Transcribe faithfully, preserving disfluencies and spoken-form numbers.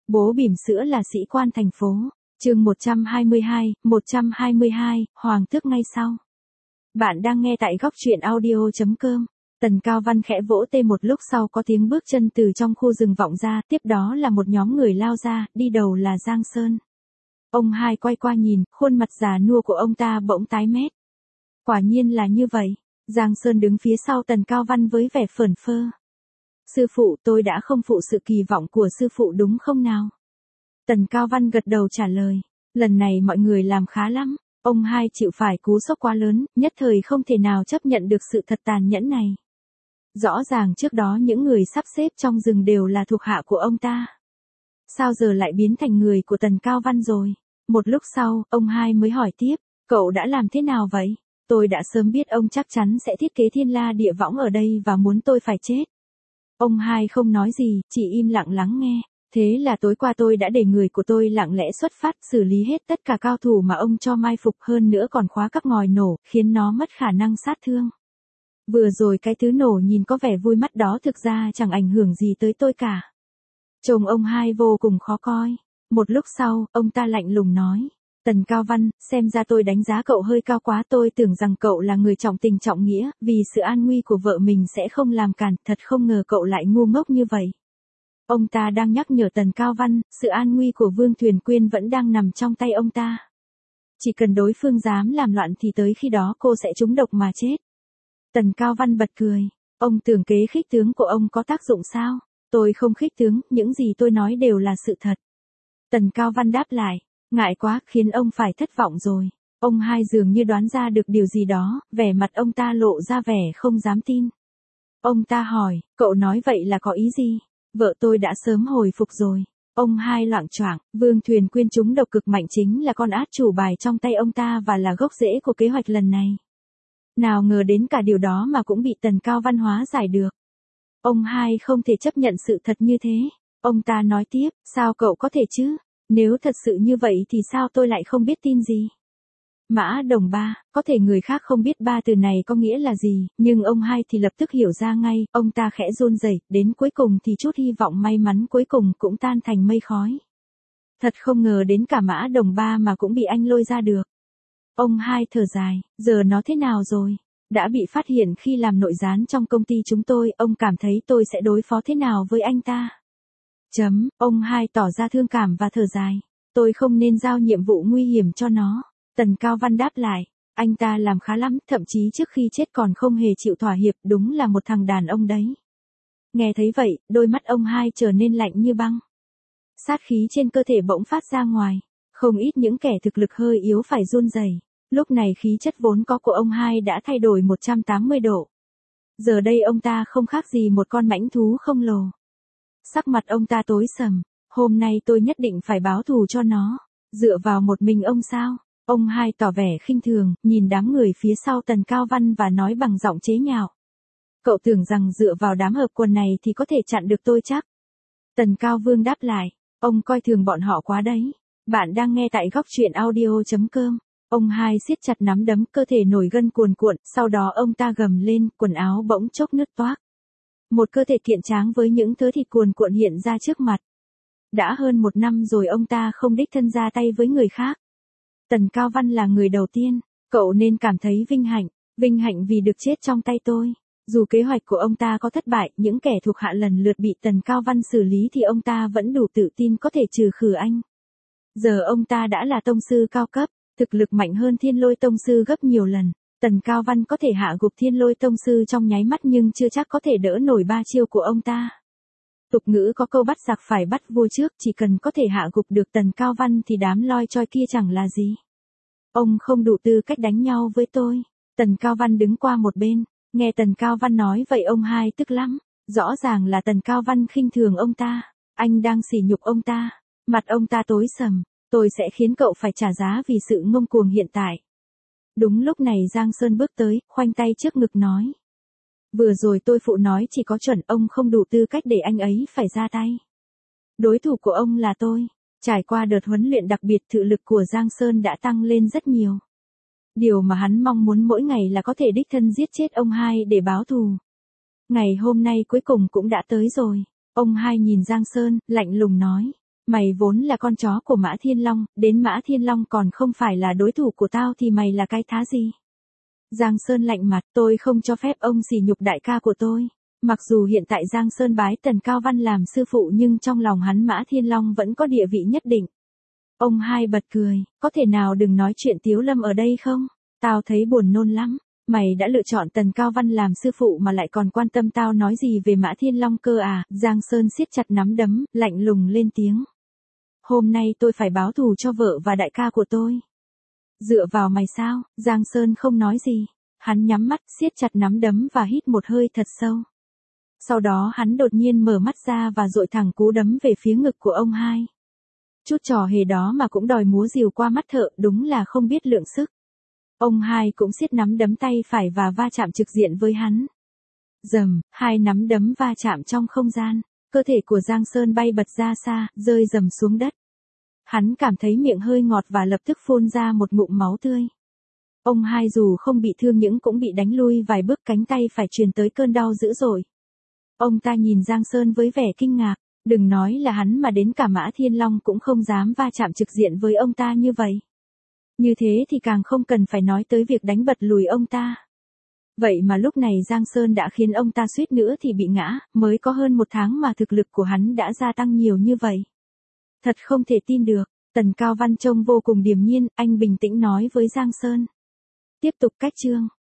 Bố bỉm sữa là sĩ quan thành phố. Chương một trăm hai mươi hai, một trăm hai mươi hai, Hoàng tước ngay sau. Bạn đang nghe tại góc truyện audio chấm com. Tần Cao Văn khẽ vỗ tay một lúc sau có tiếng bước chân từ trong khu rừng vọng ra, tiếp đó là một nhóm người lao ra, đi đầu là Giang Sơn. Ông hai quay qua nhìn, khuôn mặt già nua của ông ta bỗng tái mét. Quả nhiên là như vậy. Giang Sơn đứng phía sau Tần Cao Văn với vẻ phởn phơ. Sư phụ, tôi đã không phụ sự kỳ vọng của sư phụ đúng không nào? Tần Cao Văn gật đầu trả lời. Lần này mọi người làm khá lắm. Ông hai chịu phải cú sốc quá lớn, nhất thời không thể nào chấp nhận được sự thật tàn nhẫn này. Rõ ràng trước đó những người sắp xếp trong rừng đều là thuộc hạ của ông ta. Sao giờ lại biến thành người của Tần Cao Văn rồi? Một lúc sau, ông hai mới hỏi tiếp, cậu đã làm thế nào vậy? Tôi đã sớm biết ông chắc chắn sẽ thiết kế thiên la địa võng ở đây và muốn tôi phải chết. Ông hai không nói gì, chỉ im lặng lắng nghe. Thế là tối qua tôi đã để người của tôi lặng lẽ xuất phát, xử lý hết tất cả cao thủ mà ông cho mai phục, hơn nữa còn khóa các ngòi nổ, khiến nó mất khả năng sát thương. Vừa rồi cái thứ nổ nhìn có vẻ vui mắt đó thực ra chẳng ảnh hưởng gì tới tôi cả. Trông ông hai vô cùng khó coi. Một lúc sau, ông ta lạnh lùng nói. Tần Cao Văn, xem ra tôi đánh giá cậu hơi cao quá, tôi tưởng rằng cậu là người trọng tình trọng nghĩa, vì sự an nguy của vợ mình sẽ không làm cản, thật không ngờ cậu lại ngu ngốc như vậy. Ông ta đang nhắc nhở Tần Cao Văn, sự an nguy của Vương Thuyền Quyên vẫn đang nằm trong tay ông ta. Chỉ cần đối phương dám làm loạn thì tới khi đó cô sẽ trúng độc mà chết. Tần Cao Văn bật cười, ông tưởng kế khích tướng của ông có tác dụng sao? Tôi không khích tướng, những gì tôi nói đều là sự thật. Tần Cao Văn đáp lại, ngại quá, khiến ông phải thất vọng rồi. Ông hai dường như đoán ra được điều gì đó, vẻ mặt ông ta lộ ra vẻ không dám tin. Ông ta hỏi, cậu nói vậy là có ý gì? Vợ tôi đã sớm hồi phục rồi. Ông hai loạng choạng, Vương Thuyền Quyên trúng độc cực mạnh chính là con át chủ bài trong tay ông ta và là gốc rễ của kế hoạch lần này. Nào ngờ đến cả điều đó mà cũng bị Tần Cao Văn hóa giải được. Ông hai không thể chấp nhận sự thật như thế. Ông ta nói tiếp, sao cậu có thể chứ? Nếu thật sự như vậy thì sao tôi lại không biết tin gì? Mã Đồng Ba, có thể người khác không biết ba từ này có nghĩa là gì, nhưng ông hai thì lập tức hiểu ra ngay, ông ta khẽ run rẩy, đến cuối cùng thì chút hy vọng may mắn cuối cùng cũng tan thành mây khói. Thật không ngờ đến cả Mã Đồng Ba mà cũng bị anh lôi ra được. Ông hai thở dài, giờ nó thế nào rồi? Đã bị phát hiện khi làm nội gián trong công ty chúng tôi, ông cảm thấy tôi sẽ đối phó thế nào với anh ta? Chấm, ông hai tỏ ra thương cảm và thở dài. Tôi không nên giao nhiệm vụ nguy hiểm cho nó. Tần Cao Văn đáp lại, anh ta làm khá lắm, thậm chí trước khi chết còn không hề chịu thỏa hiệp, đúng là một thằng đàn ông đấy. Nghe thấy vậy, đôi mắt ông hai trở nên lạnh như băng. Sát khí trên cơ thể bỗng phát ra ngoài, không ít những kẻ thực lực hơi yếu phải run rẩy. Lúc này khí chất vốn có của ông hai đã thay đổi một trăm tám mươi độ. Giờ đây ông ta không khác gì một con mãnh thú khổng lồ. Sắc mặt ông ta tối sầm, hôm nay tôi nhất định phải báo thù cho nó. Dựa vào một mình ông sao? Ông hai tỏ vẻ khinh thường, nhìn đám người phía sau Tần Cao Văn và nói bằng giọng chế nhạo. Cậu tưởng rằng dựa vào đám hợp quần này thì có thể chặn được tôi chắc? Tần Cao Vương đáp lại, ông coi thường bọn họ quá đấy. Bạn đang nghe tại góc truyện audio chấm com. Ông hai siết chặt nắm đấm, cơ thể nổi gân cuồn cuộn, sau đó ông ta gầm lên, quần áo bỗng chốc nứt toác. Một cơ thể kiện tráng với những thớ thịt cuồn cuộn hiện ra trước mặt. Đã hơn một năm rồi ông ta không đích thân ra tay với người khác. Tần Cao Văn là người đầu tiên, cậu nên cảm thấy vinh hạnh, vinh hạnh vì được chết trong tay tôi. Dù kế hoạch của ông ta có thất bại, những kẻ thuộc hạ lần lượt bị Tần Cao Văn xử lý thì ông ta vẫn đủ tự tin có thể trừ khử anh. Giờ ông ta đã là tông sư cao cấp, thực lực mạnh hơn Thiên Lôi tông sư gấp nhiều lần. Tần Cao Văn có thể hạ gục Thiên Lôi tông sư trong nháy mắt nhưng chưa chắc có thể đỡ nổi ba chiêu của ông ta. Tục ngữ có câu bắt giặc phải bắt vua trước, chỉ cần có thể hạ gục được Tần Cao Văn thì đám loi choi kia chẳng là gì. Ông không đủ tư cách đánh nhau với tôi. Tần Cao Văn đứng qua một bên, nghe Tần Cao Văn nói vậy ông hai tức lắm. Rõ ràng là Tần Cao Văn khinh thường ông ta, anh đang sỉ nhục ông ta. Mặt ông ta tối sầm, tôi sẽ khiến cậu phải trả giá vì sự ngông cuồng hiện tại. Đúng lúc này Giang Sơn bước tới, khoanh tay trước ngực nói. Vừa rồi tôi phụ nói chỉ có chuẩn, ông không đủ tư cách để anh ấy phải ra tay. Đối thủ của ông là tôi. Trải qua đợt huấn luyện đặc biệt, thực lực của Giang Sơn đã tăng lên rất nhiều. Điều mà hắn mong muốn mỗi ngày là có thể đích thân giết chết ông hai để báo thù. Ngày hôm nay cuối cùng cũng đã tới rồi. Ông hai nhìn Giang Sơn, lạnh lùng nói. Mày vốn là con chó của Mã Thiên Long, đến Mã Thiên Long còn không phải là đối thủ của tao thì mày là cái thá gì? Giang Sơn lạnh mặt, tôi không cho phép ông sỉ nhục đại ca của tôi. Mặc dù hiện tại Giang Sơn bái Tần Cao Văn làm sư phụ nhưng trong lòng hắn Mã Thiên Long vẫn có địa vị nhất định. Ông hai bật cười, có thể nào đừng nói chuyện Tiếu Lâm ở đây không? Tao thấy buồn nôn lắm. Mày đã lựa chọn Tần Cao Văn làm sư phụ mà lại còn quan tâm tao nói gì về Mã Thiên Long cơ à? Giang Sơn siết chặt nắm đấm, lạnh lùng lên tiếng. Hôm nay tôi phải báo thù cho vợ và đại ca của tôi. Dựa vào mày sao? Giang Sơn không nói gì. Hắn nhắm mắt, siết chặt nắm đấm và hít một hơi thật sâu. Sau đó hắn đột nhiên mở mắt ra và dội thẳng cú đấm về phía ngực của ông hai. Chút trò hề đó mà cũng đòi múa rìu qua mắt thợ, đúng là không biết lượng sức. Ông hai cũng siết nắm đấm tay phải và va chạm trực diện với hắn. Rầm, hai nắm đấm va chạm trong không gian, cơ thể của Giang Sơn bay bật ra xa, rơi rầm xuống đất. Hắn cảm thấy miệng hơi ngọt và lập tức phun ra một ngụm máu tươi. Ông hai dù không bị thương nhưng cũng bị đánh lui vài bước, cánh tay phải truyền tới cơn đau dữ dội. Ông ta nhìn Giang Sơn với vẻ kinh ngạc, đừng nói là hắn mà đến cả Mã Thiên Long cũng không dám va chạm trực diện với ông ta như vậy. Như thế thì càng không cần phải nói tới việc đánh bật lùi ông ta. Vậy mà lúc này Giang Sơn đã khiến ông ta suýt nữa thì bị ngã, mới có hơn một tháng mà thực lực của hắn đã gia tăng nhiều như vậy. Thật không thể tin được, Tần Cao Văn trông vô cùng điềm nhiên, anh bình tĩnh nói với Giang Sơn. Tiếp tục cách chương.